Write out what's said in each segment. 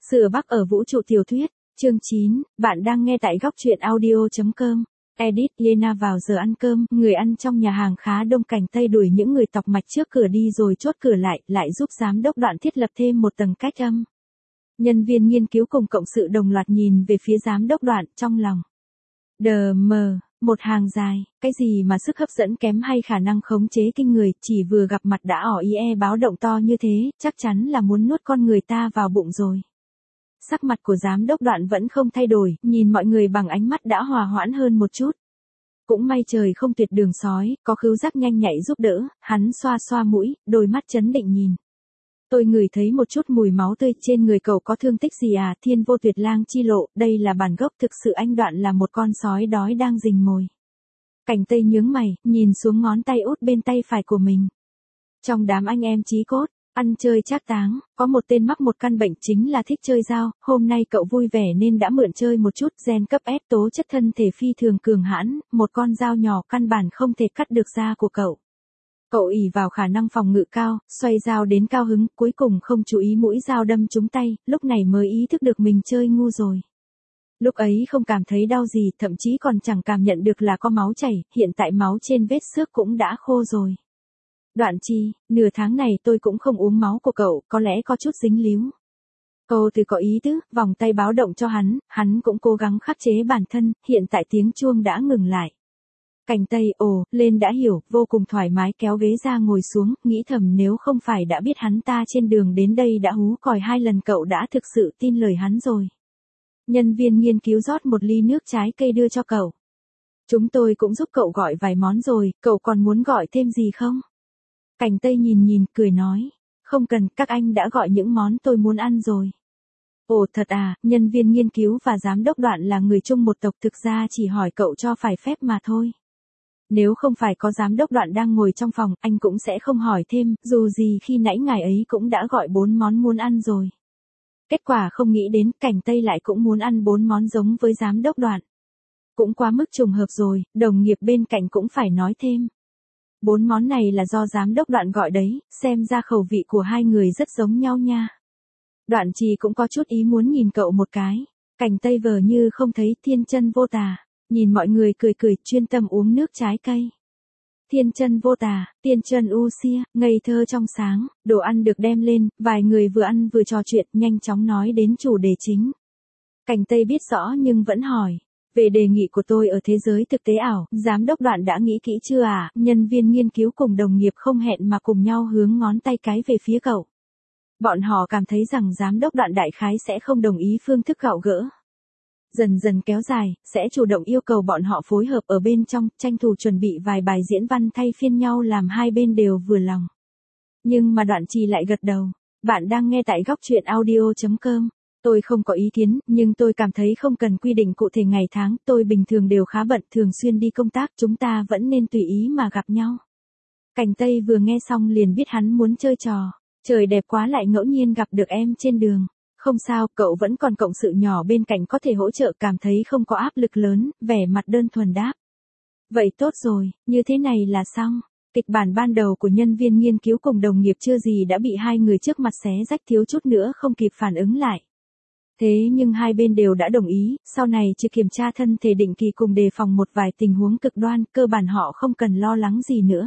Sửa Bắc ở vũ trụ tiểu thuyết, chương 9, bạn đang nghe tại góc truyện audio.com. Edit Lena vào giờ ăn cơm, người ăn trong nhà hàng khá đông, Cảnh Tây đuổi những người tọc mạch trước cửa đi rồi chốt cửa lại giúp giám đốc Đoạn thiết lập thêm một tầng cách âm. Nhân viên nghiên cứu cùng cộng sự đồng loạt nhìn về phía giám đốc Đoạn, trong lòng đờ mờ, một hàng dài, cái gì mà sức hấp dẫn kém hay khả năng khống chế kinh người, chỉ vừa gặp mặt đã ỏ ie báo động to như thế, chắc chắn là muốn nuốt con người ta vào bụng rồi. Sắc mặt của giám đốc Đoạn vẫn không thay đổi, nhìn mọi người bằng ánh mắt đã hòa hoãn hơn một chút. Cũng may trời không tuyệt đường sói, có khứu giác nhanh nhạy giúp đỡ, hắn xoa xoa mũi, đôi mắt chấn định nhìn. Tôi ngửi thấy một chút mùi máu tươi, trên người cậu có thương tích gì à? Thiên vô tuyệt lang chi lộ, đây là bản gốc, thực sự anh Đoạn là một con sói đói đang rình mồi. Cảnh Tây nhướng mày, nhìn xuống ngón tay út bên tay phải của mình. Trong đám anh em chí cốt, ăn chơi trác táng, có một tên mắc một căn bệnh chính là thích chơi dao, hôm nay cậu vui vẻ nên đã mượn chơi một chút, gen cấp S, tố chất thân thể phi thường cường hãn, một con dao nhỏ căn bản không thể cắt được da của cậu. Cậu ỷ vào khả năng phòng ngự cao, xoay dao đến cao hứng, cuối cùng không chú ý mũi dao đâm trúng tay, lúc này mới ý thức được mình chơi ngu rồi. Lúc ấy không cảm thấy đau gì, thậm chí còn chẳng cảm nhận được là có máu chảy, hiện tại máu trên vết xước cũng đã khô rồi. Đoạn Chi, nửa tháng này tôi cũng không uống máu của cậu, có lẽ có chút dính líu. Cô từ có ý tứ, vòng tay báo động cho hắn cũng cố gắng khắc chế bản thân, hiện tại tiếng chuông đã ngừng lại. Cảnh Tây, lên đã hiểu, vô cùng thoải mái kéo ghế ra ngồi xuống, nghĩ thầm nếu không phải đã biết hắn ta trên đường đến đây đã hú còi 2 lần cậu đã thực sự tin lời hắn rồi. Nhân viên nghiên cứu rót một ly nước trái cây đưa cho cậu. Chúng tôi cũng giúp cậu gọi vài món rồi, cậu còn muốn gọi thêm gì không? Cảnh Tây nhìn, cười nói. Không cần, các anh đã gọi những món tôi muốn ăn rồi. Ồ thật à, nhân viên nghiên cứu và giám đốc Đoạn là người chung một tộc, thực ra chỉ hỏi cậu cho phải phép mà thôi. Nếu không phải có giám đốc Đoạn đang ngồi trong phòng, anh cũng sẽ không hỏi thêm, dù gì khi nãy ngài ấy cũng đã gọi 4 món muốn ăn rồi. Kết quả không nghĩ đến, Cảnh Tây lại cũng muốn ăn 4 món giống với giám đốc Đoạn. Cũng quá mức trùng hợp rồi, đồng nghiệp bên cạnh cũng phải nói thêm. 4 món này là do giám đốc Đoạn gọi đấy, xem ra khẩu vị của hai người rất giống nhau nha. Đoạn Trì cũng có chút ý muốn nhìn cậu một cái. Cảnh Tây vờ như không thấy, thiên chân vô tà. Nhìn mọi người cười, chuyên tâm uống nước trái cây. Thiên chân vô tà, tiên chân u xia, ngây thơ trong sáng, đồ ăn được đem lên, vài người vừa ăn vừa trò chuyện, nhanh chóng nói đến chủ đề chính. Cảnh Tây biết rõ nhưng vẫn hỏi. Về đề nghị của tôi ở thế giới thực tế ảo, giám đốc Đoạn đã nghĩ kỹ chưa à? Nhân viên nghiên cứu cùng đồng nghiệp không hẹn mà cùng nhau hướng ngón tay cái về phía cậu. Bọn họ cảm thấy rằng giám đốc Đoạn đại khái sẽ không đồng ý phương thức gạo gỡ. Dần dần kéo dài, sẽ chủ động yêu cầu bọn họ phối hợp ở bên trong, tranh thủ chuẩn bị vài bài diễn văn thay phiên nhau làm hai bên đều vừa lòng. Nhưng mà Đoạn Trì lại gật đầu. Bạn đang nghe tại góc truyện audio.com. Tôi không có ý kiến, nhưng tôi cảm thấy không cần quy định cụ thể ngày tháng, tôi bình thường đều khá bận, thường xuyên đi công tác, chúng ta vẫn nên tùy ý mà gặp nhau. Cảnh Tây vừa nghe xong liền biết hắn muốn chơi trò. Trời đẹp quá, lại ngẫu nhiên gặp được em trên đường. Không sao, cậu vẫn còn cộng sự nhỏ bên cạnh có thể hỗ trợ, cảm thấy không có áp lực lớn, vẻ mặt đơn thuần đáp. Vậy tốt rồi, như thế này là xong. Kịch bản ban đầu của nhân viên nghiên cứu cùng đồng nghiệp chưa gì đã bị hai người trước mặt xé rách, thiếu chút nữa không kịp phản ứng lại. Thế nhưng hai bên đều đã đồng ý, sau này chỉ kiểm tra thân thể định kỳ cùng đề phòng một vài tình huống cực đoan, cơ bản họ không cần lo lắng gì nữa.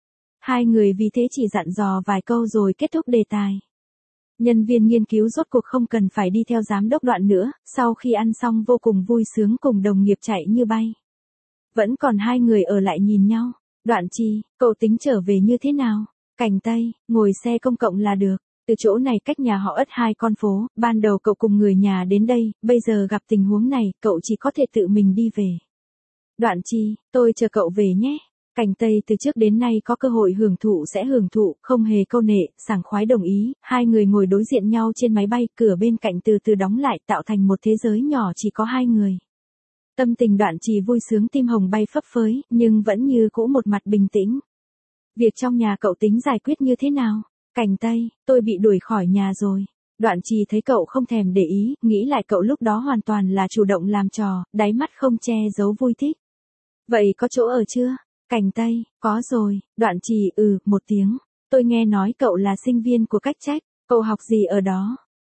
Hai người vì thế chỉ dặn dò vài câu rồi kết thúc đề tài. Nhân viên nghiên cứu rốt cuộc không cần phải đi theo giám đốc Đoạn nữa, sau khi ăn xong vô cùng vui sướng cùng đồng nghiệp chạy như bay. Vẫn còn hai người ở lại nhìn nhau. Đoạn Chi, cậu tính trở về như thế nào? Cảnh Tây, ngồi xe công cộng là được. Từ chỗ này cách nhà họ ất 2 con phố, ban đầu cậu cùng người nhà đến đây, bây giờ gặp tình huống này, cậu chỉ có thể tự mình đi về. Đoạn Chi, tôi chờ cậu về nhé. Cảnh Tây từ trước đến nay có cơ hội hưởng thụ sẽ hưởng thụ, không hề câu nệ, sảng khoái đồng ý, hai người ngồi đối diện nhau trên máy bay, cửa bên cạnh từ từ đóng lại tạo thành một thế giới nhỏ chỉ có hai người. Tâm tình Đoạn Trì vui sướng, tim hồng bay phấp phới, nhưng vẫn như cũ một mặt bình tĩnh. Việc trong nhà cậu tính giải quyết như thế nào? Cảnh Tây, tôi bị đuổi khỏi nhà rồi. Đoạn Trì thấy cậu không thèm để ý, nghĩ lại cậu lúc đó hoàn toàn là chủ động làm trò, đáy mắt không che giấu vui thích. Vậy có chỗ ở chưa? Cảnh Tây, có rồi. Đoạn Trì, một tiếng. Tôi nghe nói cậu là sinh viên của Cách Trách, cậu học gì ở đó?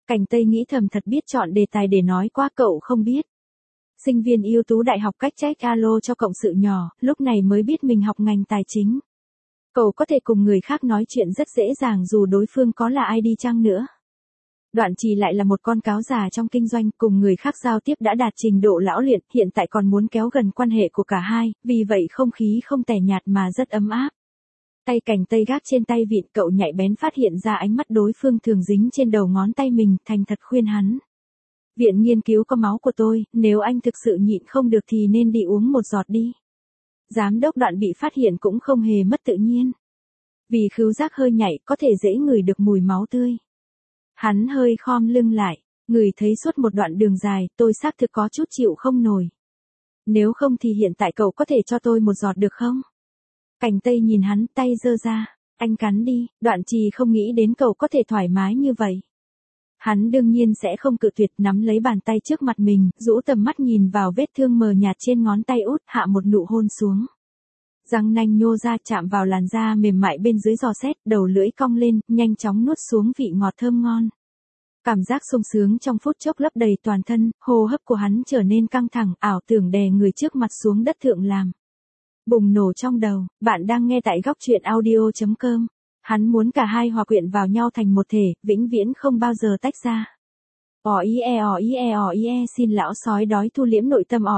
Cảnh Tây nghĩ thầm thật biết chọn đề tài để nói quá cậu không biết. Sinh viên ưu tú đại học cách check alo cho cộng sự nhỏ, lúc này mới biết mình học ngành tài chính. Cậu có thể cùng người khác nói chuyện rất dễ dàng dù đối phương có là ai đi chăng nữa. Đoạn Trì lại là một con cáo già trong kinh doanh, cùng người khác giao tiếp đã đạt trình độ lão luyện, hiện tại còn muốn kéo gần quan hệ của cả hai, vì vậy không khí không tẻ nhạt mà rất ấm áp. Tay Cảnh Tây gác trên tay vịn, cậu nhạy bén phát hiện ra ánh mắt đối phương thường dính trên đầu ngón tay mình, thành thật khuyên hắn. Viện nghiên cứu có máu của tôi, nếu anh thực sự nhịn không được thì nên đi uống một giọt đi. Giám đốc Đoạn bị phát hiện cũng không hề mất tự nhiên. Vì khứu giác hơi nhạy có thể dễ ngửi được mùi máu tươi. Hắn hơi khom lưng lại, ngửi thấy suốt một đoạn đường dài, tôi xác thực có chút chịu không nổi. Nếu không thì hiện tại cậu có thể cho tôi một giọt được không? Cảnh Tây nhìn hắn, tay giơ ra, anh cắn đi. Đoạn Trì không nghĩ đến cậu có thể thoải mái như vậy. Hắn đương nhiên sẽ không cự tuyệt, nắm lấy bàn tay trước mặt mình, rũ tầm mắt nhìn vào vết thương mờ nhạt trên ngón tay út, hạ một nụ hôn xuống. Răng nanh nhô ra chạm vào làn da mềm mại bên dưới giò xét, đầu lưỡi cong lên, nhanh chóng nuốt xuống vị ngọt thơm ngon. Cảm giác sung sướng trong phút chốc lấp đầy toàn thân, hô hấp của hắn trở nên căng thẳng, ảo tưởng đè người trước mặt xuống đất thượng làm. Bùng nổ trong đầu, bạn đang nghe tại góc truyện audio.com. Hắn muốn cả hai hòa quyện vào nhau thành một thể, vĩnh viễn không bao giờ tách ra. Xin lão sói đói thu liễm nội tâm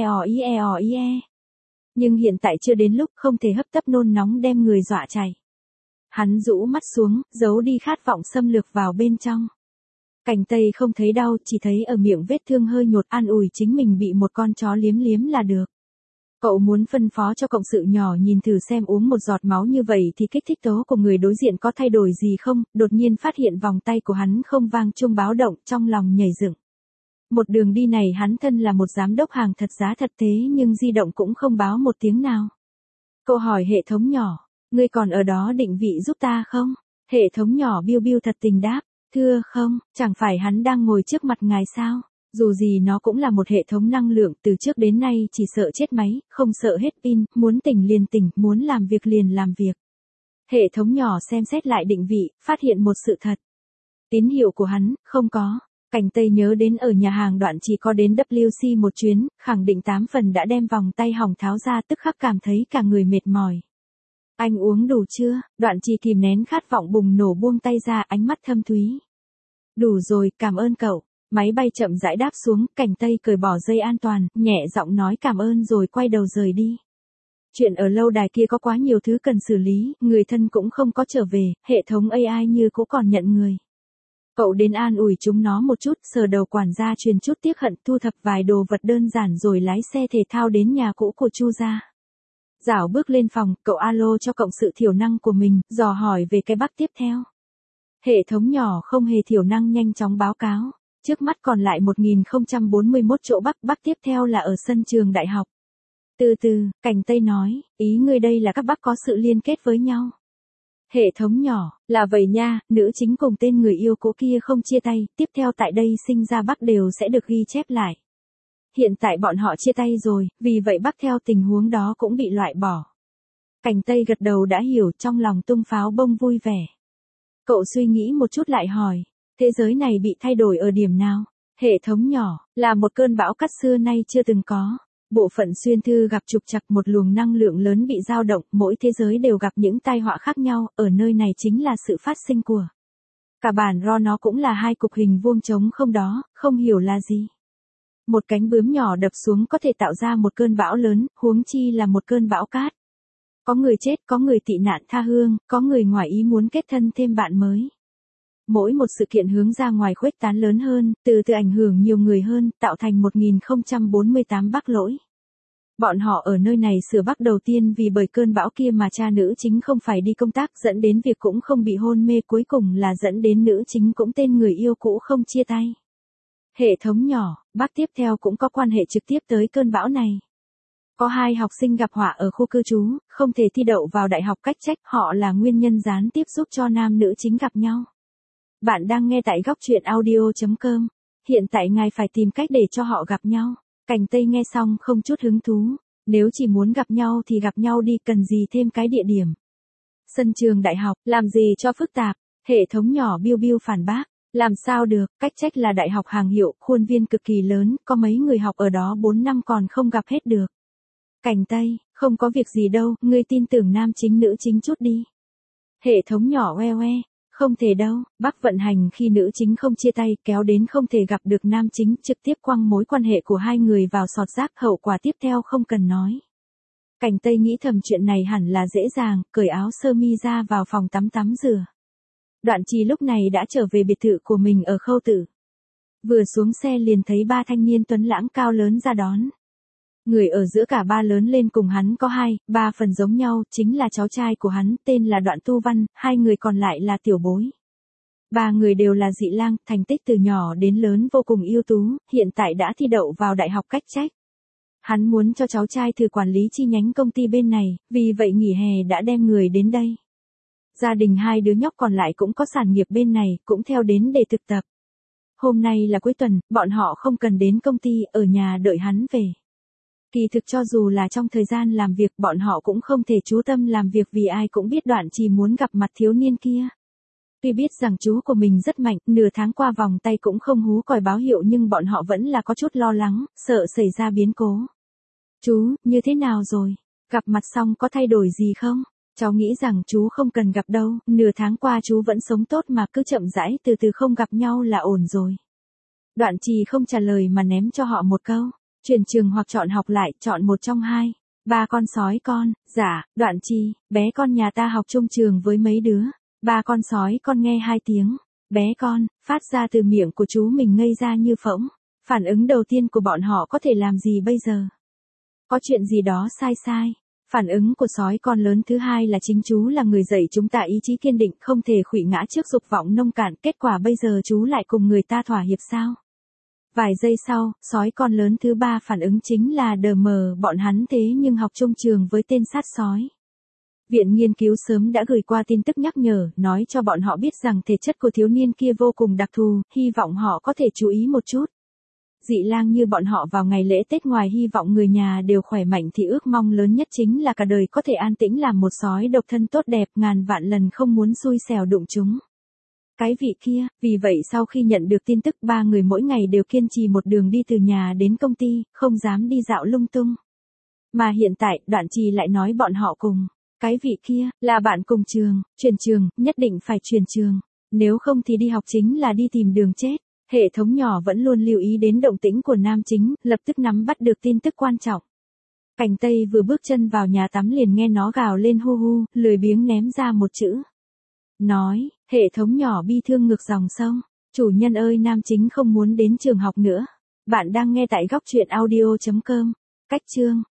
Nhưng hiện tại chưa đến lúc, không thể hấp tấp nôn nóng đem người dọa chảy. Hắn rũ mắt xuống, giấu đi khát vọng xâm lược vào bên trong. Cảnh Tây không thấy đau, chỉ thấy ở miệng vết thương hơi nhột, an ủi chính mình bị một con chó liếm liếm là được. Cậu muốn phân phó cho cộng sự nhỏ nhìn thử xem uống một giọt máu như vậy thì kích thích tố của người đối diện có thay đổi gì không, đột nhiên phát hiện vòng tay của hắn không vang chuông báo động, trong lòng nhảy dựng. Một đường đi này hắn thân là một giám đốc hàng thật giá thật thế nhưng di động cũng không báo một tiếng nào. Cậu hỏi hệ thống nhỏ, ngươi còn ở đó định vị giúp ta không? Hệ thống nhỏ biu biu thật tình đáp, thưa không, chẳng phải hắn đang ngồi trước mặt ngài sao? Dù gì nó cũng là một hệ thống năng lượng, từ trước đến nay chỉ sợ chết máy, không sợ hết pin, muốn tỉnh liền tỉnh, muốn làm việc liền làm việc. Hệ thống nhỏ xem xét lại định vị, phát hiện một sự thật. Tín hiệu của hắn, không có. Cảnh Tây nhớ đến ở nhà hàng Đoạn chỉ có đến WC một chuyến, khẳng định 8 phần đã đem vòng tay hỏng tháo ra, tức khắc cảm thấy cả người mệt mỏi. Anh uống đủ chưa? Đoạn chỉ kìm nén khát vọng bùng nổ buông tay ra, ánh mắt thâm thúy. Đủ rồi, cảm ơn cậu. Máy bay chậm rãi đáp xuống, Cảnh Tây cởi bỏ dây an toàn, nhẹ giọng nói cảm ơn rồi quay đầu rời đi. Chuyện ở lâu đài kia có quá nhiều thứ cần xử lý, người thân cũng không có trở về, hệ thống AI như cũ còn nhận người. Cậu đến an ủi chúng nó một chút, sờ đầu quản gia truyền chút tiếc hận, thu thập vài đồ vật đơn giản rồi lái xe thể thao đến nhà cũ của Chu gia. Dảo bước lên phòng, cậu alo cho cộng sự thiểu năng của mình, dò hỏi về cái bug tiếp theo. Hệ thống nhỏ không hề thiểu năng nhanh chóng báo cáo. Trước mắt còn lại 1041 chỗ bug tiếp theo là ở sân trường đại học. Từ từ, Cảnh Tây nói, ý ngươi đây là các bug có sự liên kết với nhau. Hệ thống nhỏ, là vậy nha, nữ chính cùng tên người yêu cũ kia không chia tay, tiếp theo tại đây sinh ra bug đều sẽ được ghi chép lại. Hiện tại bọn họ chia tay rồi, vì vậy bug theo tình huống đó cũng bị loại bỏ. Cảnh Tây gật đầu đã hiểu, trong lòng tung pháo bông vui vẻ. Cậu suy nghĩ một chút lại hỏi. Thế giới này bị thay đổi ở điểm nào? Hệ thống nhỏ, là một cơn bão cát xưa nay chưa từng có. Bộ phận xuyên thư gặp trục trặc, một luồng năng lượng lớn bị dao động, mỗi thế giới đều gặp những tai họa khác nhau, ở nơi này chính là sự phát sinh của. Cả bản ro nó cũng là hai cục hình vuông trống không đó, không hiểu là gì. Một cánh bướm nhỏ đập xuống có thể tạo ra một cơn bão lớn, huống chi là một cơn bão cát. Có người chết, có người tị nạn tha hương, có người ngoài ý muốn kết thân thêm bạn mới. Mỗi một sự kiện hướng ra ngoài khuếch tán lớn hơn, từ từ ảnh hưởng nhiều người hơn, tạo thành 1048 bug lỗi. Bọn họ ở nơi này sửa bug đầu tiên vì bởi cơn bão kia mà cha nữ chính không phải đi công tác, dẫn đến việc cũng không bị hôn mê, cuối cùng là dẫn đến nữ chính cũng tên người yêu cũ không chia tay. Hệ thống nhỏ, bug tiếp theo cũng có quan hệ trực tiếp tới cơn bão này. Có 2 học sinh gặp họa ở khu cư trú, không thể thi đậu vào đại học cách trách, họ là nguyên nhân gián tiếp giúp cho nam nữ chính gặp nhau. Bạn đang nghe tại góc truyện audio.com. Hiện tại ngài phải tìm cách để cho họ gặp nhau. Cảnh Tây nghe xong không chút hứng thú. Nếu chỉ muốn gặp nhau thì gặp nhau đi, cần gì thêm cái địa điểm. Sân trường đại học, làm gì cho phức tạp. Hệ thống nhỏ biu biu phản bác. Làm sao được, cách trách là đại học hàng hiệu, khuôn viên cực kỳ lớn, có mấy người học ở đó 4 năm còn không gặp hết được. Cảnh Tây, không có việc gì đâu, ngươi tin tưởng nam chính nữ chính chút đi. Hệ thống nhỏ oe oe, không thể đâu, bác vận hành khi nữ chính không chia tay, kéo đến không thể gặp được nam chính, trực tiếp quăng mối quan hệ của hai người vào sọt rác, hậu quả tiếp theo không cần nói. Cảnh Tây nghĩ thầm chuyện này hẳn là dễ dàng, cởi áo sơ mi ra vào phòng tắm tắm rửa. Đoạn Trì lúc này đã trở về biệt thự của mình ở Khâu Tử. Vừa xuống xe liền thấy ba thanh niên tuấn lãng cao lớn ra đón. Người ở giữa cả ba lớn lên cùng hắn có 2, 3 phần giống nhau, chính là cháu trai của hắn, tên là Đoạn Tu Văn, 2 người còn lại là tiểu bối. 3 người đều là dị lang, thành tích từ nhỏ đến lớn vô cùng ưu tú, hiện tại đã thi đậu vào đại học cách trách. Hắn muốn cho cháu trai thử quản lý chi nhánh công ty bên này, vì vậy nghỉ hè đã đem người đến đây. Gia đình 2 đứa nhóc còn lại cũng có sản nghiệp bên này, cũng theo đến để thực tập. Hôm nay là cuối tuần, bọn họ không cần đến công ty, ở nhà đợi hắn về. Kỳ thực cho dù là trong thời gian làm việc, bọn họ cũng không thể chú tâm làm việc vì ai cũng biết Đoạn Trì muốn gặp mặt thiếu niên kia. Tuy biết rằng chú của mình rất mạnh, nửa tháng qua vòng tay cũng không hú còi báo hiệu nhưng bọn họ vẫn là có chút lo lắng, sợ xảy ra biến cố. Chú, như thế nào rồi? Gặp mặt xong có thay đổi gì không? Cháu nghĩ rằng chú không cần gặp đâu, nửa tháng qua chú vẫn sống tốt mà cứ chậm rãi từ từ không gặp nhau là ổn rồi. Đoạn Trì không trả lời mà ném cho họ một câu. Chuyển trường hoặc chọn học lại, chọn một trong hai. 3 con sói con, dạ, Đoạn Trì, bé con nhà ta học chung trường với mấy đứa. 3 con sói con nghe 2 tiếng. Bé con, phát ra từ miệng của chú mình ngây ra như phỗng. Phản ứng đầu tiên của bọn họ có thể làm gì bây giờ? Có chuyện gì đó sai sai. Phản ứng của sói con lớn thứ hai là chính chú là người dạy chúng ta ý chí kiên định, không thể khuỵu ngã trước dục vọng nông cạn, kết quả bây giờ chú lại cùng người ta thỏa hiệp sao? Vài giây sau, sói con lớn thứ ba phản ứng chính là đờ mờ, bọn hắn thế nhưng học chung trường với tên sát sói. Viện nghiên cứu sớm đã gửi qua tin tức nhắc nhở, nói cho bọn họ biết rằng thể chất của thiếu niên kia vô cùng đặc thù, hy vọng họ có thể chú ý một chút. Dị lang như bọn họ vào ngày lễ Tết ngoài hy vọng người nhà đều khỏe mạnh thì ước mong lớn nhất chính là cả đời có thể an tĩnh làm một sói độc thân tốt đẹp, ngàn vạn lần không muốn xui xẻo đụng chúng. Cái vị kia, vì vậy sau khi nhận được tin tức 3 người mỗi ngày đều kiên trì một đường đi từ nhà đến công ty, không dám đi dạo lung tung. Mà hiện tại, Đoạn Trì lại nói bọn họ cùng. Cái vị kia, là bạn cùng trường, chuyển trường, nhất định phải chuyển trường. Nếu không thì đi học chính là đi tìm đường chết. Hệ thống nhỏ vẫn luôn lưu ý đến động tĩnh của nam chính, lập tức nắm bắt được tin tức quan trọng. Cảnh Tây vừa bước chân vào nhà tắm liền nghe nó gào lên hu hu, lười biếng ném ra một chữ. Nói, hệ thống nhỏ bi thương ngược dòng sông. Chủ nhân ơi, nam chính không muốn đến trường học nữa. Bạn đang nghe tại góc truyện audio.com. Cách chương.